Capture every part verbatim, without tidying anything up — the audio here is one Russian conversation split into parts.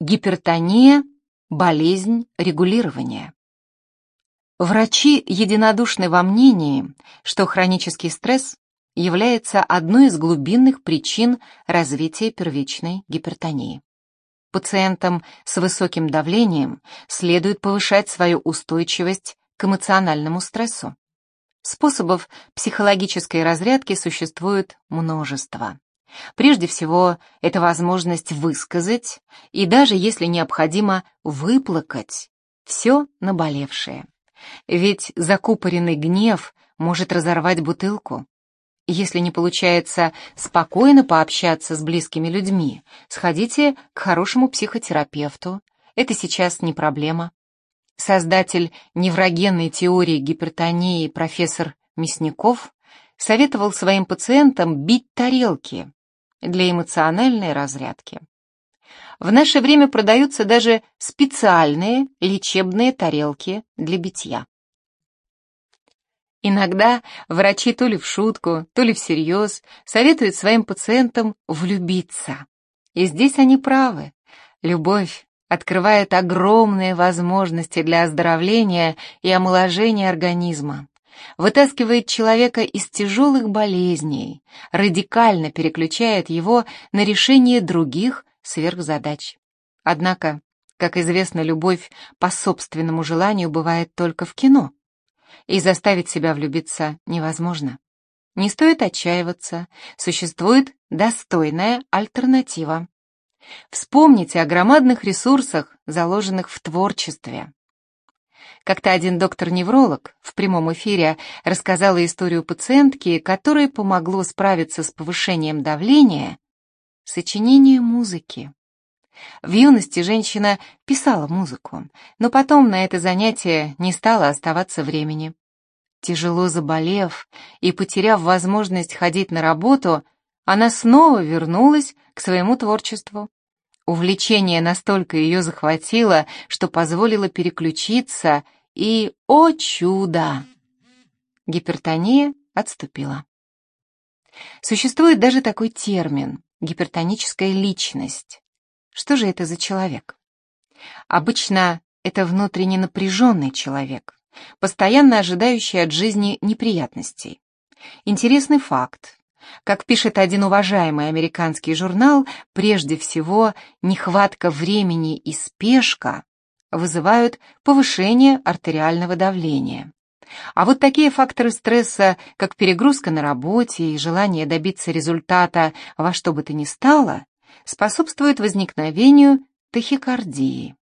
Гипертония – болезнь регулирования. Врачи единодушны во мнении, что хронический стресс является одной из глубинных причин развития первичной гипертонии. Пациентам с высоким давлением следует повышать свою устойчивость к эмоциональному стрессу. Способов психологической разрядки существует множество. Прежде всего, это возможность высказать и даже, если необходимо, выплакать все наболевшее. Ведь закупоренный гнев может разорвать бутылку. Если не получается спокойно пообщаться с близкими людьми, сходите к хорошему психотерапевту. Это сейчас не проблема. Создатель неврогенной теории гипертонии профессор Мясников советовал своим пациентам бить тарелки для эмоциональной разрядки. В наше время продаются даже специальные лечебные тарелки для битья. Иногда врачи то ли в шутку, то ли всерьез советуют своим пациентам влюбиться. И здесь они правы. Любовь открывает огромные возможности для оздоровления и омоложения организма, вытаскивает человека из тяжелых болезней, радикально переключает его на решение других сверхзадач. Однако, как известно, любовь по собственному желанию бывает только в кино, и заставить себя влюбиться невозможно. Не стоит отчаиваться, существует достойная альтернатива. Вспомните о громадных ресурсах, заложенных в творчестве. Как-то один доктор-невролог в прямом эфире рассказала историю пациентки, которой помогло справиться с повышением давления сочинение музыки. В юности женщина писала музыку, но потом на это занятие не стало оставаться времени. Тяжело заболев и потеряв возможность ходить на работу, она снова вернулась к своему творчеству. Увлечение настолько ее захватило, что позволило переключиться, и, о чудо, гипертония отступила. Существует даже такой термин – гипертоническая личность. Что же это за человек? Обычно это внутренне напряженный человек, постоянно ожидающий от жизни неприятностей. Интересный факт. Как пишет один уважаемый американский журнал, прежде всего нехватка времени и спешка вызывают повышение артериального давления. А вот такие факторы стресса, как перегрузка на работе и желание добиться результата во что бы то ни стало, способствуют возникновению тахикардии.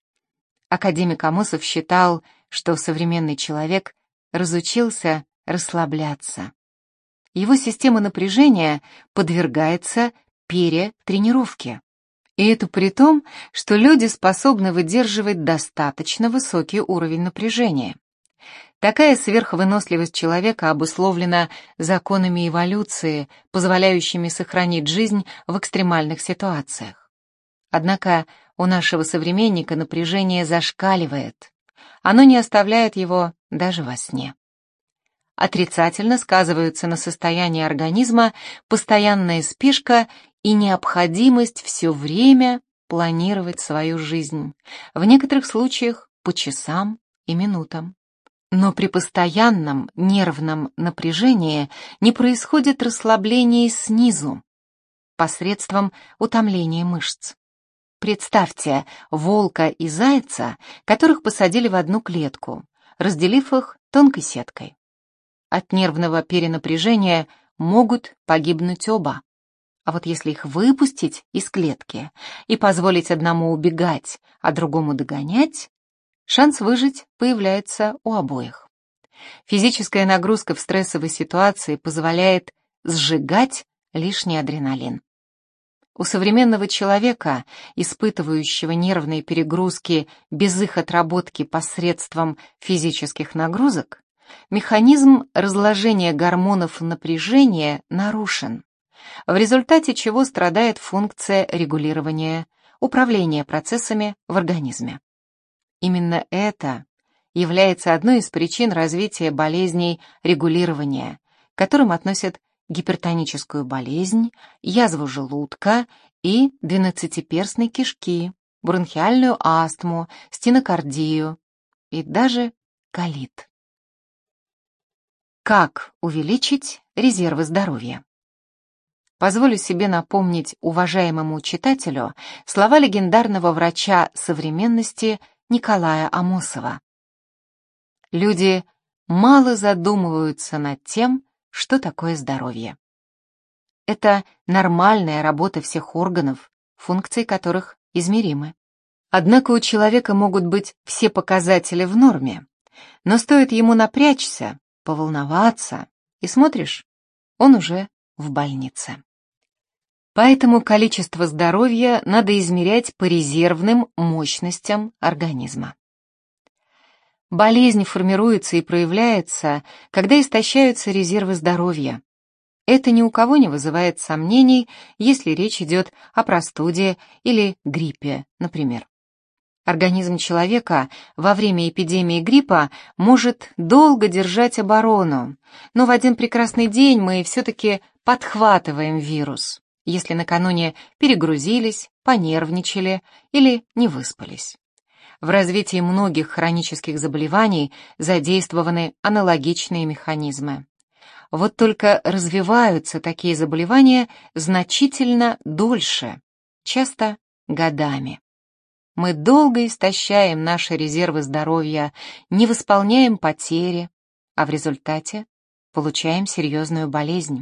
Академик Амосов считал, что современный человек разучился расслабляться. Его система напряжения подвергается перетренировке. И это при том, что люди способны выдерживать достаточно высокий уровень напряжения. Такая сверхвыносливость человека обусловлена законами эволюции, позволяющими сохранить жизнь в экстремальных ситуациях. Однако у нашего современника напряжение зашкаливает. Оно не оставляет его даже во сне. Отрицательно сказываются на состоянии организма постоянная спешка и необходимость все время планировать свою жизнь, в некоторых случаях по часам и минутам. Но при постоянном нервном напряжении не происходит расслабление снизу, посредством утомления мышц. Представьте волка и зайца, которых посадили в одну клетку, разделив их тонкой сеткой. От нервного перенапряжения могут погибнуть оба. А вот если их выпустить из клетки и позволить одному убегать, а другому догонять, шанс выжить появляется у обоих. Физическая нагрузка в стрессовой ситуации позволяет сжигать лишний адреналин. У современного человека, испытывающего нервные перегрузки без их отработки посредством физических нагрузок, механизм разложения гормонов напряжения нарушен, в результате чего страдает функция регулирования, управления процессами в организме. Именно это является одной из причин развития болезней регулирования, к которым относят гипертоническую болезнь, язву желудка и двенадцатиперстной кишки, бронхиальную астму, стенокардию и даже колит. Как увеличить резервы здоровья? Позволю себе напомнить уважаемому читателю слова легендарного врача современности Николая Амосова. Люди мало задумываются над тем, что такое здоровье. Это нормальная работа всех органов, функции которых измеримы. Однако у человека могут быть все показатели в норме, но стоит ему напрячься, поволноваться, и смотришь, он уже в больнице. Поэтому количество здоровья надо измерять по резервным мощностям организма. Болезнь формируется и проявляется, когда истощаются резервы здоровья. Это ни у кого не вызывает сомнений, если речь идет о простуде или гриппе, например. Организм человека во время эпидемии гриппа может долго держать оборону, но в один прекрасный день мы все-таки подхватываем вирус, если накануне перегрузились, понервничали или не выспались. В развитии многих хронических заболеваний задействованы аналогичные механизмы. Вот только развиваются такие заболевания значительно дольше, часто годами. Мы долго истощаем наши резервы здоровья, не восполняем потери, а в результате получаем серьезную болезнь.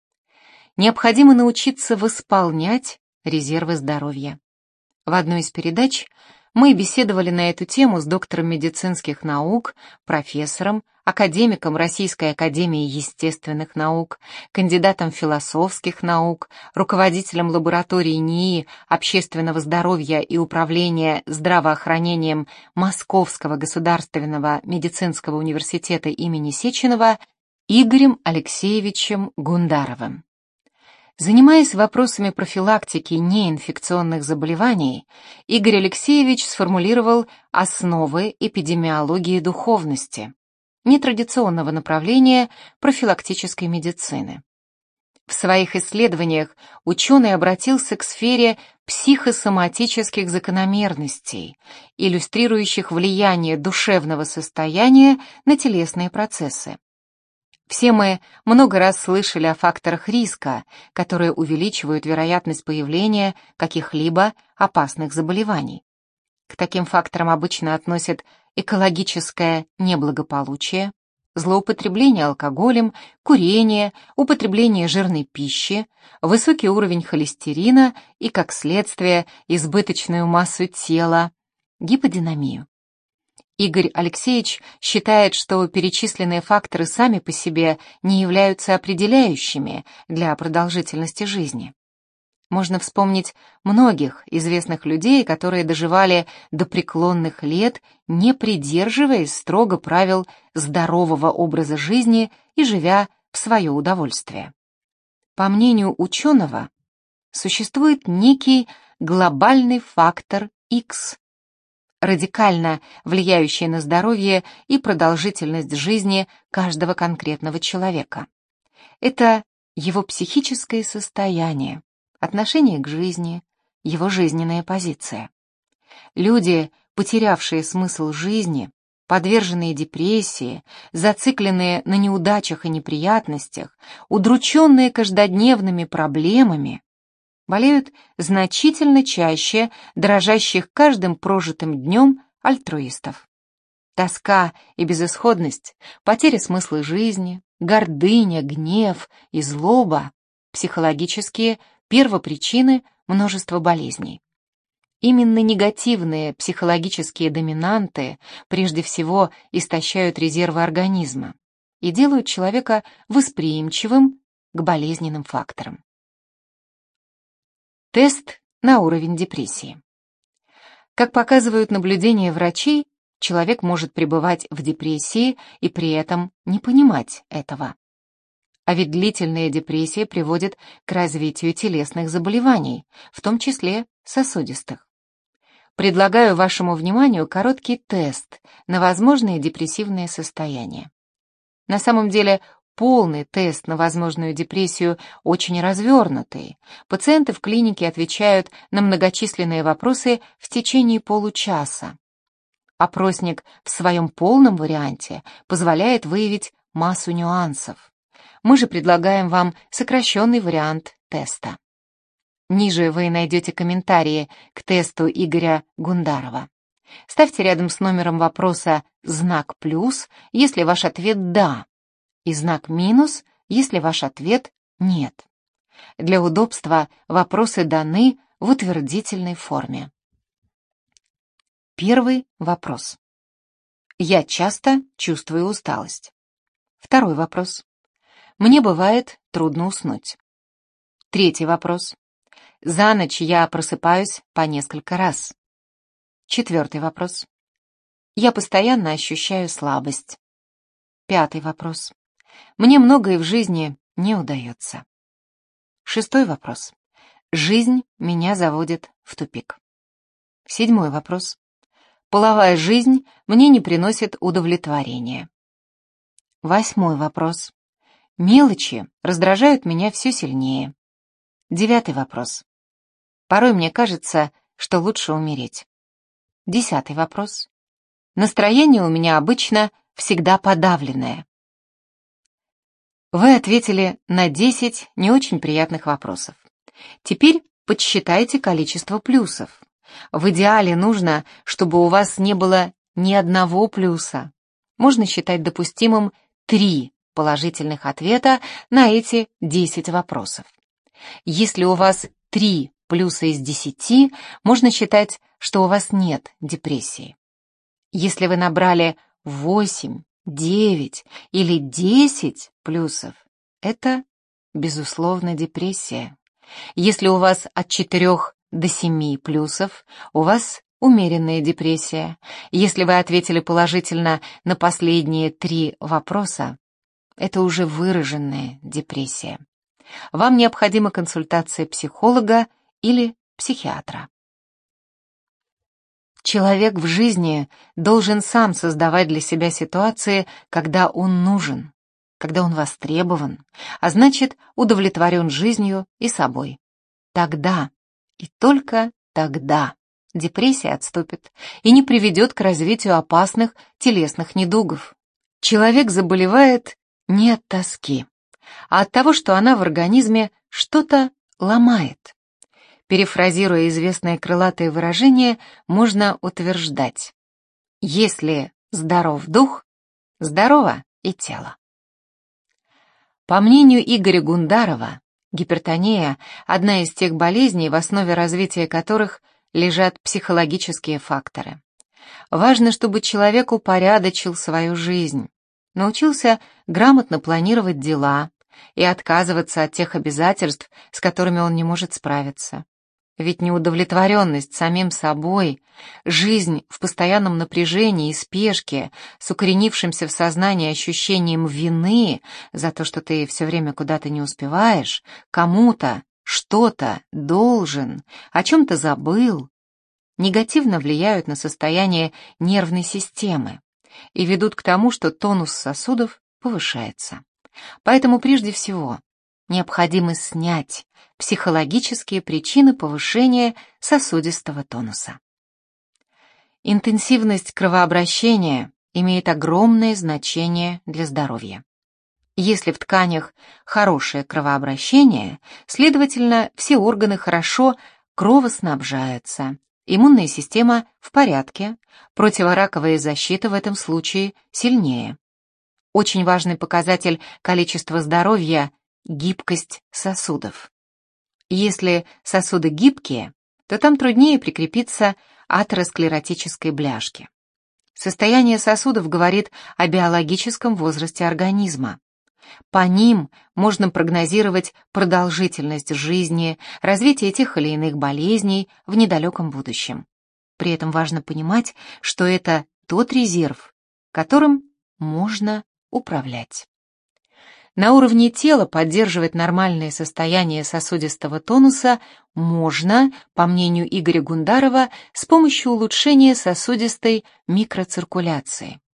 Необходимо научиться восполнять резервы здоровья. В одной из передач мы беседовали на эту тему с доктором медицинских наук, профессором, академиком Российской академии естественных наук, кандидатом философских наук, руководителем лаборатории НИИ общественного здоровья и управления здравоохранением Московского государственного медицинского университета имени Сеченова Игорем Алексеевичем Гундаровым. Занимаясь вопросами профилактики неинфекционных заболеваний, Игорь Алексеевич сформулировал основы эпидемиологии духовности, нетрадиционного направления профилактической медицины. В своих исследованиях ученый обратился к сфере психосоматических закономерностей, иллюстрирующих влияние душевного состояния на телесные процессы. Все мы много раз слышали о факторах риска, которые увеличивают вероятность появления каких-либо опасных заболеваний. К таким факторам обычно относят экологическое неблагополучие, злоупотребление алкоголем, курение, употребление жирной пищи, высокий уровень холестерина и, как следствие, избыточную массу тела, гиподинамию. Игорь Алексеевич считает, что перечисленные факторы сами по себе не являются определяющими для продолжительности жизни. Можно вспомнить многих известных людей, которые доживали до преклонных лет, не придерживаясь строго правил здорового образа жизни и живя в свое удовольствие. По мнению ученого, существует некий глобальный фактор X, радикально влияющий на здоровье и продолжительность жизни каждого конкретного человека. Это его психическое состояние, отношение к жизни, его жизненная позиция. Люди, потерявшие смысл жизни, подверженные депрессии, зацикленные на неудачах и неприятностях, удрученные каждодневными проблемами, болеют значительно чаще дрожащих каждым прожитым днем альтруистов. Тоска и безысходность, потеря смысла жизни, гордыня, гнев и злоба – психологические первопричины множества болезней. Именно негативные психологические доминанты прежде всего истощают резервы организма и делают человека восприимчивым к болезненным факторам. Тест на уровень депрессии. Как показывают наблюдения врачей, человек может пребывать в депрессии и при этом не понимать этого. А ведь длительная депрессия приводит к развитию телесных заболеваний, в том числе сосудистых. Предлагаю вашему вниманию короткий тест на возможные депрессивные состояния. На самом деле полный тест на возможную депрессию очень развернутый. Пациенты в клинике отвечают на многочисленные вопросы в течение получаса. Опросник в своем полном варианте позволяет выявить массу нюансов. Мы же предлагаем вам сокращенный вариант теста. Ниже вы найдете комментарии к тесту Игоря Гундарова. Ставьте рядом с номером вопроса знак «плюс», если ваш ответ «да», и знак «минус», если ваш ответ «нет». Для удобства вопросы даны в утвердительной форме. Первый вопрос. Я часто чувствую усталость. Второй вопрос. Мне бывает трудно уснуть. Третий вопрос. За ночь я просыпаюсь по несколько раз. Четвертый вопрос. Я постоянно ощущаю слабость. Пятый вопрос. Мне многое в жизни не удается. Шестой вопрос. Жизнь меня заводит в тупик. Седьмой вопрос. Половая жизнь мне не приносит удовлетворения. Восьмой вопрос. Мелочи раздражают меня все сильнее. Девятый вопрос. Порой мне кажется, что лучше умереть. Десятый вопрос. Настроение у меня обычно всегда подавленное. Вы ответили на десять не очень приятных вопросов. Теперь подсчитайте количество плюсов. В идеале нужно, чтобы у вас не было ни одного плюса. Можно считать допустимым три положительных ответа на эти десять вопросов. Если у вас три плюса из десяти, можно считать, что у вас нет депрессии. Если вы набрали восемь, девять или десять плюсов, это, безусловно, депрессия. Если у вас от четырёх до семи плюсов, у вас умеренная депрессия. Если вы ответили положительно на последние три вопроса, это уже выраженная депрессия. Вам необходима консультация психолога или психиатра. Человек в жизни должен сам создавать для себя ситуации, когда он нужен, когда он востребован, а значит, удовлетворен жизнью и собой. Тогда, и только тогда, депрессия отступит и не приведет к развитию опасных телесных недугов. Человек заболевает не от тоски, а от того, что она в организме что-то ломает. Перефразируя известное крылатое выражение, можно утверждать: если здоров дух, здорово и тело. По мнению Игоря Гундарова, гипертония – одна из тех болезней, в основе развития которых лежат психологические факторы. Важно, чтобы человек упорядочил свою жизнь, научился грамотно планировать дела и отказываться от тех обязательств, с которыми он не может справиться. Ведь неудовлетворенность самим собой, жизнь в постоянном напряжении и спешке, с укоренившимся в сознании ощущением вины за то, что ты все время куда-то не успеваешь, кому-то что-то должен, о чем-то забыл, негативно влияют на состояние нервной системы и ведут к тому, что тонус сосудов повышается. Поэтому прежде всего необходимо снять психологические причины повышения сосудистого тонуса. Интенсивность кровообращения имеет огромное значение для здоровья. Если в тканях хорошее кровообращение, следовательно, все органы хорошо кровоснабжаются, иммунная система в порядке, противораковая защита в этом случае сильнее. Очень важный показатель количества здоровья – гибкость сосудов. Если сосуды гибкие, то там труднее прикрепиться атеросклеротической бляшке. Состояние сосудов говорит о биологическом возрасте организма. По ним можно прогнозировать продолжительность жизни, развитие тех или иных болезней в недалеком будущем. При этом важно понимать, что это тот резерв, которым можно управлять. На уровне тела поддерживать нормальное состояние сосудистого тонуса можно, по мнению Игоря Гундарова, с помощью улучшения сосудистой микроциркуляции.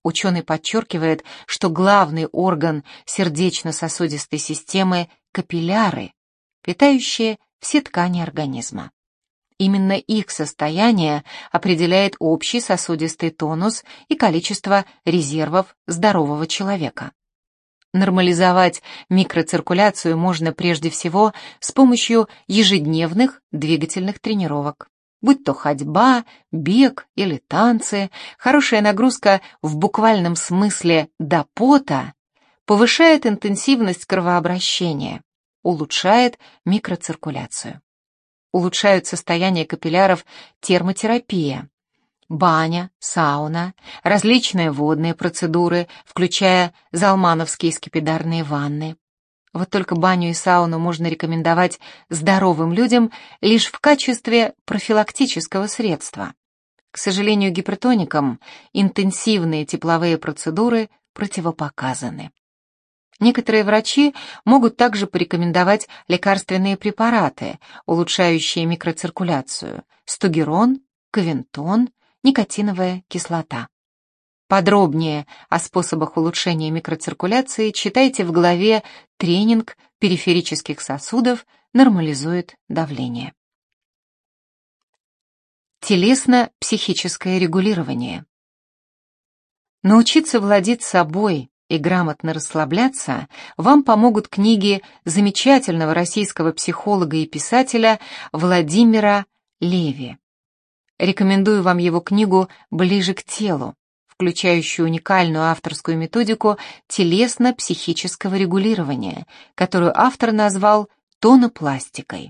Ученый подчеркивает, что главный орган сердечно-сосудистой системы – капилляры, питающие все ткани организма. Именно их состояние определяет общий сосудистый тонус и количество резервов здорового человека. Нормализовать микроциркуляцию можно прежде всего с помощью ежедневных двигательных тренировок. Будь то ходьба, бег или танцы, хорошая нагрузка в буквальном смысле до пота повышает интенсивность кровообращения, улучшает микроциркуляцию. Улучшают состояние капилляров термотерапия, баня, сауна, различные водные процедуры, включая залмановские скипидарные ванны. Вот только баню и сауну можно рекомендовать здоровым людям лишь в качестве профилактического средства. К сожалению, гипертоникам интенсивные тепловые процедуры противопоказаны. Некоторые врачи могут также порекомендовать лекарственные препараты, улучшающие микроциркуляцию: стугерон, ковентон, никотиновая кислота. Подробнее о способах улучшения микроциркуляции читайте в главе «Тренинг периферических сосудов нормализует давление». Телесно-психическое регулирование. Научиться владеть собой и грамотно расслабляться вам помогут книги замечательного российского психолога и писателя Владимира Леви. Рекомендую вам его книгу «Ближе к телу», включающую уникальную авторскую методику телесно-психического регулирования, которую автор назвал тонопластикой.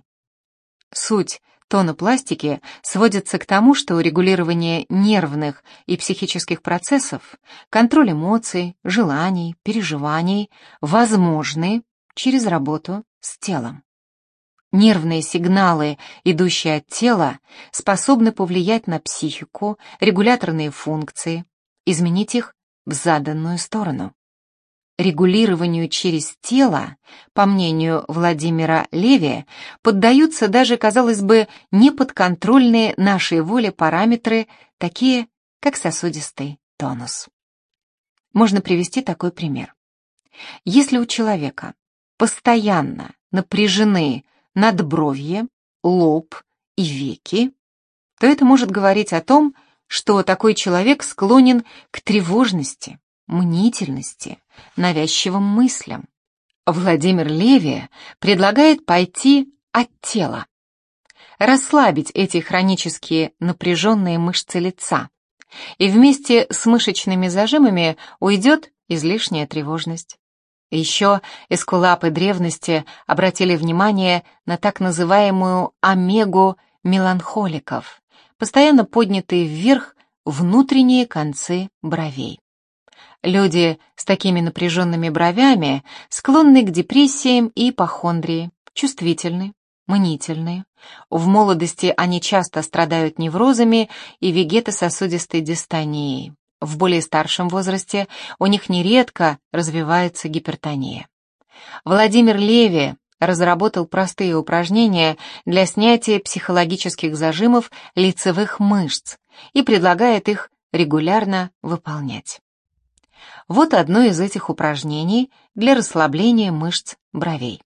Суть тонопластики сводится к тому, что регулирование нервных и психических процессов, контроль эмоций, желаний, переживаний возможны через работу с телом. Нервные сигналы, идущие от тела, способны повлиять на психику, регуляторные функции, изменить их в заданную сторону. Регулированию через тело, по мнению Владимира Леви, поддаются даже, казалось бы, неподконтрольные нашей воле параметры, такие как сосудистый тонус. Можно привести такой пример. Если у человека постоянно напряжены надбровье, лоб и веки, то это может говорить о том, что такой человек склонен к тревожности, мнительности, навязчивым мыслям. Владимир Леви предлагает пойти от тела, расслабить эти хронические напряженные мышцы лица, и вместе с мышечными зажимами уйдет излишняя тревожность. Еще эскулапы древности обратили внимание на так называемую омегу меланхоликов, постоянно поднятые вверх внутренние концы бровей. Люди с такими напряженными бровями склонны к депрессиям и ипохондрии, чувствительны, мнительны. В молодости они часто страдают неврозами и вегетососудистой дистонией. В более старшем возрасте у них нередко развивается гипертония. Владимир Леви разработал простые упражнения для снятия психологических зажимов лицевых мышц и предлагает их регулярно выполнять. Вот одно из этих упражнений для расслабления мышц бровей.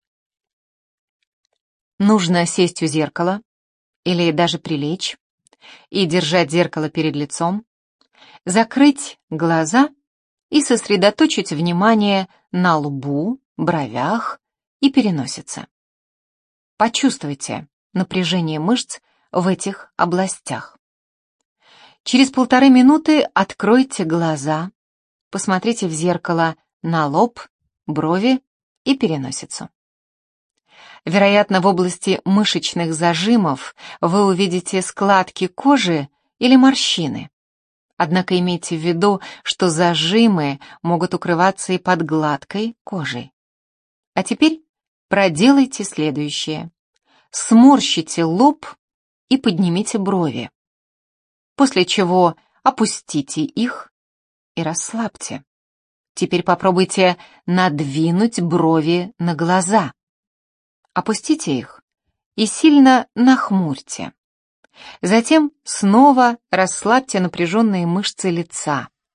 Нужно сесть у зеркала или даже прилечь и держать зеркало перед лицом, закрыть глаза и сосредоточить внимание на лбу, бровях и переносице. Почувствуйте напряжение мышц в этих областях. Через полторы минуты откройте глаза, посмотрите в зеркало на лоб, брови и переносицу. Вероятно, в области мышечных зажимов вы увидите складки кожи или морщины. Однако имейте в виду, что зажимы могут укрываться и под гладкой кожей. А теперь проделайте следующее. Сморщите лоб и поднимите брови, после чего опустите их и расслабьте. Теперь попробуйте надвинуть брови на глаза. Опустите их и сильно нахмурьте. Затем снова расслабьте напряженные мышцы лица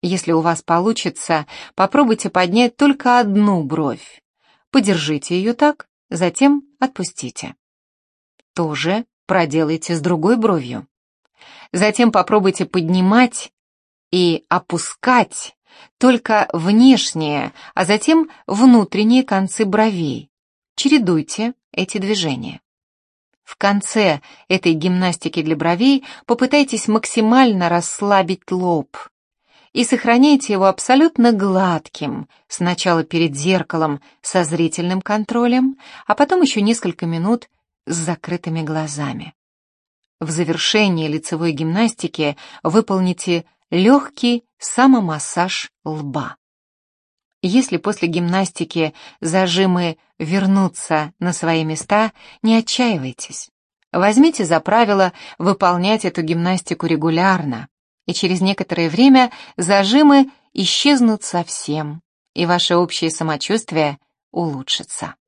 Если у вас получится, попробуйте поднять только одну бровь. Подержите ее так, затем отпустите. То же проделайте с другой бровью. Затем попробуйте поднимать и опускать только внешние, а затем внутренние концы бровей. Чередуйте эти движения. В конце этой гимнастики для бровей попытайтесь максимально расслабить лоб и сохраняйте его абсолютно гладким, сначала перед зеркалом со зрительным контролем, а потом еще несколько минут с закрытыми глазами. В завершении лицевой гимнастики выполните легкий самомассаж лба. Если после гимнастики зажимы вернутся на свои места, не отчаивайтесь. Возьмите за правило выполнять эту гимнастику регулярно, и через некоторое время зажимы исчезнут совсем, и ваше общее самочувствие улучшится.